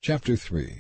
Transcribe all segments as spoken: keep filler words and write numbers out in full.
Chapter three.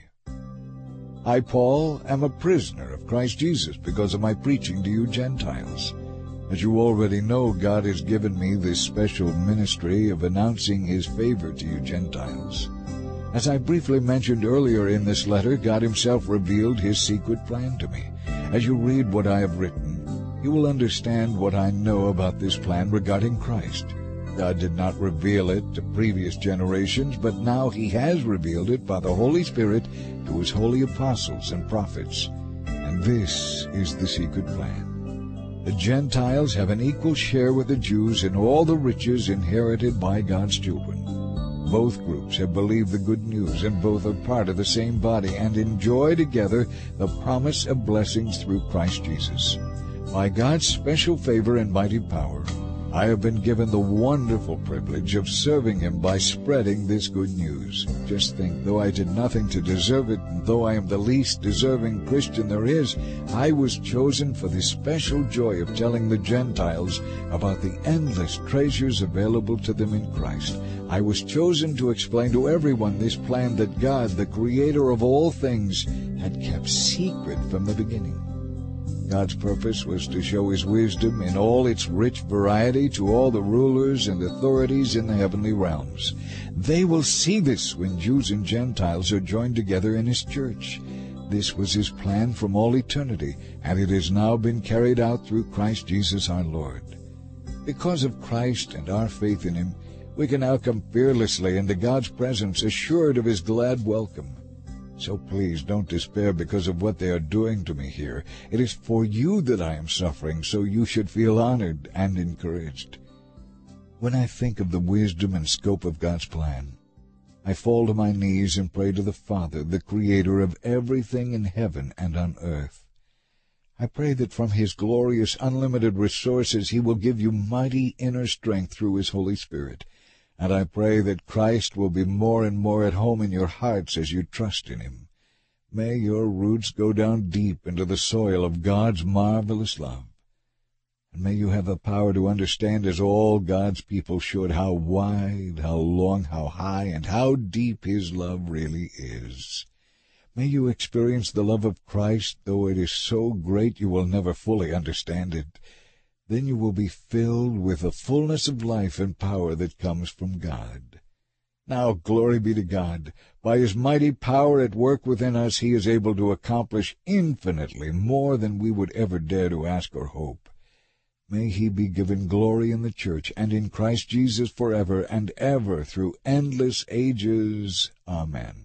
I, Paul, am a prisoner of Christ Jesus because of my preaching to you Gentiles. As you already know, God has given me this special ministry of announcing His favor to you Gentiles. As I briefly mentioned earlier in this letter, God Himself revealed His secret plan to me. As you read what I have written, you will understand what I know about this plan regarding Christ. God did not reveal it to previous generations, but now He has revealed it by the Holy Spirit to His holy apostles and prophets. And this is the secret plan. The Gentiles have an equal share with the Jews in all the riches inherited by God's children. Both groups have believed the good news, and both are part of the same body and enjoy together the promise of blessings through Christ Jesus. By God's special favor and mighty power, I have been given the wonderful privilege of serving Him by spreading this good news. Just think, though I did nothing to deserve it, and though I am the least deserving Christian there is, I was chosen for the special joy of telling the Gentiles about the endless treasures available to them in Christ. I was chosen to explain to everyone this plan that God, the Creator of all things, had kept secret from the beginning. God's purpose was to show His wisdom in all its rich variety to all the rulers and authorities in the heavenly realms. They will see this when Jews and Gentiles are joined together in His church. This was His plan from all eternity, and it has now been carried out through Christ Jesus our Lord. Because of Christ and our faith in Him, we can now come fearlessly into God's presence, assured of His glad welcome. So please don't despair because of what they are doing to me here. It is for you that I am suffering, so you should feel honored and encouraged. When I think of the wisdom and scope of God's plan, I fall to my knees and pray to the Father, the Creator of everything in heaven and on earth. I pray that from His glorious, unlimited resources He will give you mighty inner strength through His Holy Spirit. And I pray that Christ will be more and more at home in your hearts as you trust in Him. May your roots go down deep into the soil of God's marvelous love. And may you have the power to understand, as all God's people should, how wide, how long, how high, and how deep His love really is. May you experience the love of Christ, though it is so great you will never fully understand it. Then you will be filled with the fullness of life and power that comes from God. Now, glory be to God. By His mighty power at work within us, He is able to accomplish infinitely more than we would ever dare to ask or hope. May He be given glory in the church and in Christ Jesus forever and ever through endless ages. Amen.